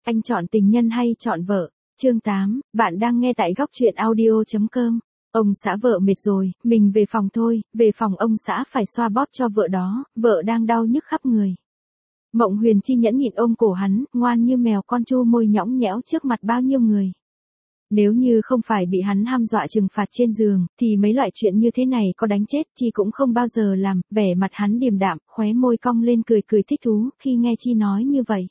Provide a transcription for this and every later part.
Anh chọn tình nhân hay chọn vợ? Chương 8, bạn đang nghe tại góc truyện audio.com. Ông xã vợ mệt rồi, mình về phòng thôi, về phòng ông xã phải xoa bóp cho vợ đó, vợ đang đau nhức khắp người. Mộng Huyền Chi nhẫn nhịn ôm cổ hắn, ngoan như mèo con chu môi nhõng nhẽo trước mặt bao nhiêu người. Nếu như không phải bị hắn hăm dọa trừng phạt trên giường, thì mấy loại chuyện như thế này có đánh chết Chi cũng không bao giờ làm, vẻ mặt hắn điềm đạm, khóe môi cong lên cười cười thích thú khi nghe Chi nói như vậy.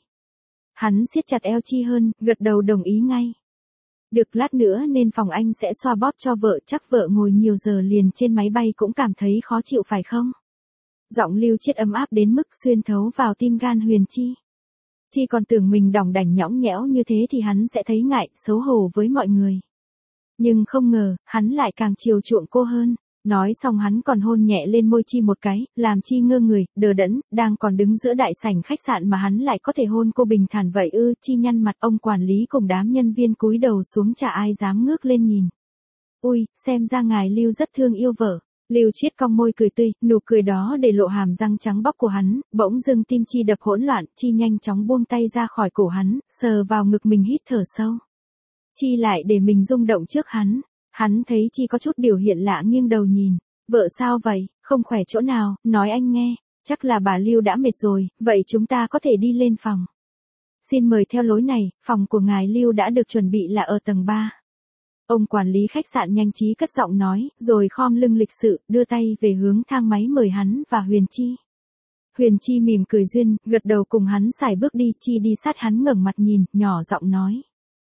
Hắn siết chặt eo Chi hơn, gật đầu đồng ý ngay. Được lát nữa nên phòng anh sẽ xoa bóp cho vợ, chắc vợ ngồi nhiều giờ liền trên máy bay cũng cảm thấy khó chịu phải không? Giọng Lưu Chiết ấm áp đến mức xuyên thấu vào tim gan Huyền Chi. Chi còn tưởng mình đỏng đảnh nhõng nhẽo như thế thì hắn sẽ thấy ngại, xấu hổ với mọi người. Nhưng không ngờ, hắn lại càng chiều chuộng cô hơn. Nói xong hắn còn hôn nhẹ lên môi Chi một cái, làm Chi ngơ người, đờ đẫn, đang còn đứng giữa đại sảnh khách sạn mà hắn lại có thể hôn cô bình thản vậy ư? Chi nhăn mặt, ông quản lý cùng đám nhân viên cúi đầu xuống chả ai dám ngước lên nhìn. Ui, xem ra ngài Lưu rất thương yêu vợ. Lưu Chiết cong môi cười tươi, nụ cười đó để lộ hàm răng trắng bóc của hắn, bỗng dưng tim Chi đập hỗn loạn, Chi nhanh chóng buông tay ra khỏi cổ hắn, sờ vào ngực mình hít thở sâu. Chi lại để mình rung động trước hắn. Hắn thấy Chi có chút biểu hiện lạ nghiêng đầu nhìn. Vợ sao vậy, không khỏe chỗ nào, nói anh nghe. Chắc là bà Lưu đã mệt rồi, vậy chúng ta có thể đi lên phòng. Xin mời theo lối này, phòng của ngài Lưu đã được chuẩn bị là ở tầng 3. Ông quản lý khách sạn nhanh trí cất giọng nói, rồi khom lưng lịch sự, đưa tay về hướng thang máy mời hắn và Huyền Chi. Huyền Chi mỉm cười duyên, gật đầu cùng hắn xài bước đi, Chi đi sát hắn ngẩng mặt nhìn, nhỏ giọng nói.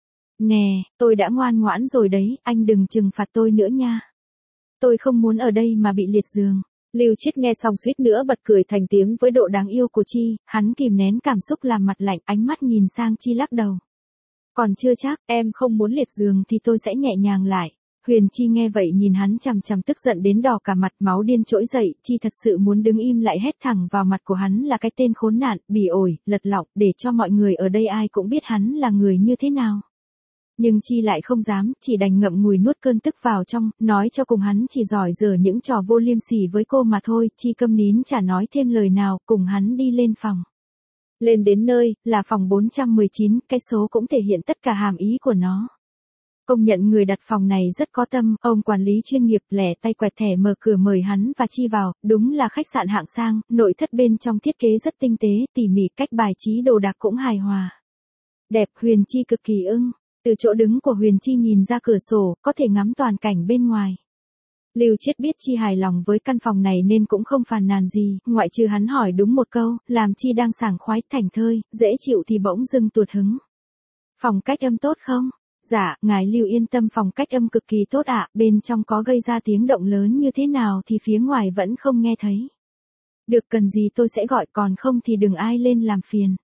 Nè, tôi đã ngoan ngoãn rồi đấy, anh đừng trừng phạt tôi nữa nha. Tôi không muốn ở đây mà bị liệt giường. Lưu Chiết nghe xong suýt nữa bật cười thành tiếng với độ đáng yêu của Chi, hắn kìm nén cảm xúc làm mặt lạnh, ánh mắt nhìn sang Chi lắc đầu. Còn chưa chắc, em không muốn liệt giường thì tôi sẽ nhẹ nhàng lại. Huyền Chi nghe vậy nhìn hắn chằm chằm tức giận đến đỏ cả mặt, máu điên trỗi dậy, Chi thật sự muốn đứng im lại hét thẳng vào mặt của hắn là cái tên khốn nạn, bỉ ổi, lật lọng, để cho mọi người ở đây ai cũng biết hắn là người như thế nào. Nhưng Chi lại không dám, chỉ đành ngậm ngùi nuốt cơn tức vào trong, nói cho cùng hắn chỉ giỏi giở những trò vô liêm sỉ với cô mà thôi, Chi câm nín chả nói thêm lời nào, cùng hắn đi lên phòng. Lên đến nơi, là phòng 419, cái số cũng thể hiện tất cả hàm ý của nó. Công nhận người đặt phòng này rất có tâm, ông quản lý chuyên nghiệp lẻ tay quẹt thẻ mở cửa mời hắn và Chi vào, đúng là khách sạn hạng sang, nội thất bên trong thiết kế rất tinh tế, tỉ mỉ, cách bài trí đồ đạc cũng hài hòa. Đẹp, Huyền Chi cực kỳ ưng. Từ chỗ đứng của Huyền Chi nhìn ra cửa sổ, có thể ngắm toàn cảnh bên ngoài. Lưu Chiết biết Chi hài lòng với căn phòng này nên cũng không phàn nàn gì, ngoại trừ hắn hỏi đúng một câu, làm Chi đang sảng khoái thảnh thơi, dễ chịu thì bỗng dưng tuột hứng. Phòng cách âm tốt không? Dạ, ngài Lưu yên tâm, phòng cách âm cực kỳ tốt ạ, bên trong có gây ra tiếng động lớn như thế nào thì phía ngoài vẫn không nghe thấy. Được, cần gì tôi sẽ gọi, còn không thì đừng ai lên làm phiền.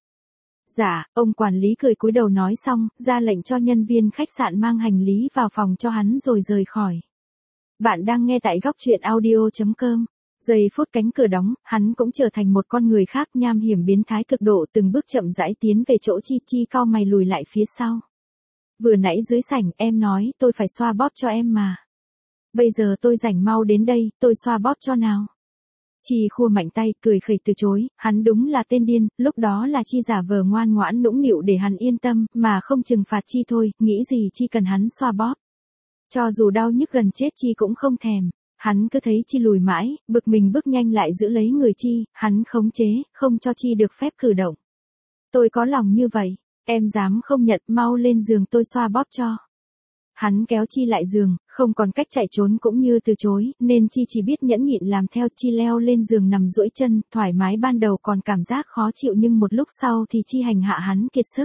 Dạ, ông quản lý cười cúi đầu nói xong, ra lệnh cho nhân viên khách sạn mang hành lý vào phòng cho hắn rồi rời khỏi. Bạn đang nghe tại góc truyện audio.com. Giây phút cánh cửa đóng, hắn cũng trở thành một con người khác, nham hiểm biến thái cực độ, từng bước chậm rãi tiến về chỗ Chi. Chi cau mày lùi lại phía sau. Vừa nãy dưới sảnh em nói tôi phải xoa bóp cho em mà. Bây giờ tôi rảnh, mau đến đây, tôi xoa bóp cho nào. Chi khua mạnh tay, cười khẩy từ chối, hắn đúng là tên điên, lúc đó là Chi giả vờ ngoan ngoãn nũng nịu để hắn yên tâm, mà không trừng phạt Chi thôi, nghĩ gì Chi cần hắn xoa bóp. Cho dù đau nhức gần chết Chi cũng không thèm, hắn cứ thấy Chi lùi mãi, bực mình bước nhanh lại giữ lấy người Chi, hắn khống chế, không cho Chi được phép cử động. Tôi có lòng như vậy, em dám không nhận, mau lên giường tôi xoa bóp cho. Hắn kéo Chi lại giường, không còn cách chạy trốn cũng như từ chối, nên Chi chỉ biết nhẫn nhịn làm theo. Chi leo lên giường nằm duỗi chân, thoải mái, ban đầu còn cảm giác khó chịu nhưng một lúc sau thì Chi hành hạ hắn kiệt sức.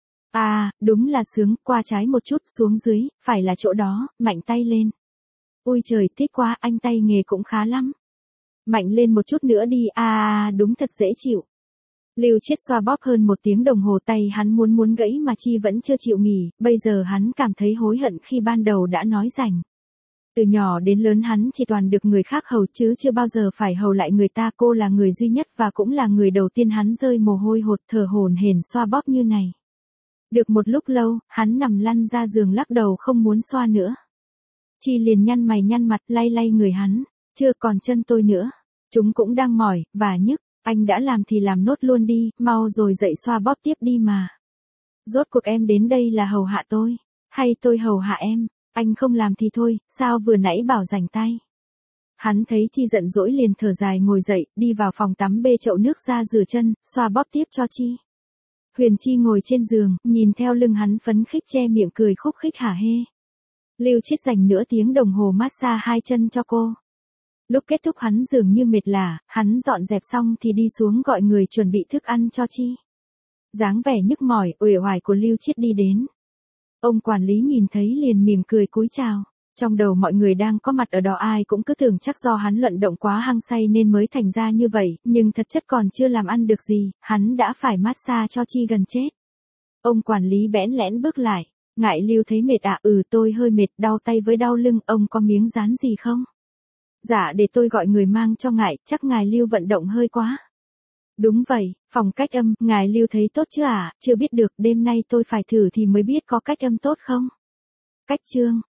À, đúng là sướng, qua trái một chút, xuống dưới, phải là chỗ đó, mạnh tay lên. Ui trời, thích quá, anh tay nghề cũng khá lắm. Mạnh lên một chút nữa đi, đúng thật dễ chịu. Lưu Chiết xoa bóp hơn 1 tiếng đồng hồ, tay hắn muốn gãy mà Chi vẫn chưa chịu nghỉ, bây giờ hắn cảm thấy hối hận khi ban đầu đã nói rảnh. Từ nhỏ đến lớn hắn chỉ toàn được người khác hầu chứ chưa bao giờ phải hầu lại người ta, cô là người duy nhất và cũng là người đầu tiên hắn rơi mồ hôi hột thở hổn hển xoa bóp như này. Được một lúc lâu, hắn nằm lăn ra giường lắc đầu không muốn xoa nữa. Chi liền nhăn mày nhăn mặt lay lay người hắn, chưa, còn chân tôi nữa. Chúng cũng đang mỏi, và nhức, anh đã làm thì làm nốt luôn đi, mau rồi dậy xoa bóp tiếp đi mà. Rốt cuộc em đến đây là hầu hạ tôi, hay tôi hầu hạ em, anh không làm thì thôi, sao vừa nãy bảo rảnh tay. Hắn thấy Chi giận dỗi liền thở dài ngồi dậy, đi vào phòng tắm bê chậu nước ra rửa chân, xoa bóp tiếp cho Chi. Huyền Chi ngồi trên giường, nhìn theo lưng hắn phấn khích che miệng cười khúc khích hả hê. Lưu Chiết dành nửa tiếng đồng hồ massage hai chân cho cô. Lúc kết thúc hắn dường như mệt lả, hắn dọn dẹp xong thì đi xuống gọi người chuẩn bị thức ăn cho Chi. Dáng vẻ nhức mỏi, uể oải của Lưu Chiết đi đến. Ông quản lý nhìn thấy liền mỉm cười cúi chào. Trong đầu mọi người đang có mặt ở đó ai cũng cứ tưởng chắc do hắn luận động quá hăng say nên mới thành ra như vậy, nhưng thật chất còn chưa làm ăn được gì, hắn đã phải massage cho Chi gần chết. Ông quản lý bẽn lẽn bước lại, ngại Lưu thấy mệt à, tôi hơi mệt, đau tay với đau lưng, ông có miếng dán gì không? Dạ để tôi gọi người mang cho ngài, chắc ngài Lưu vận động hơi quá. Đúng vậy, phòng cách âm, ngài Lưu thấy tốt chứ ạ, chưa biết được, đêm nay tôi phải thử thì mới biết có cách âm tốt không? Cách chương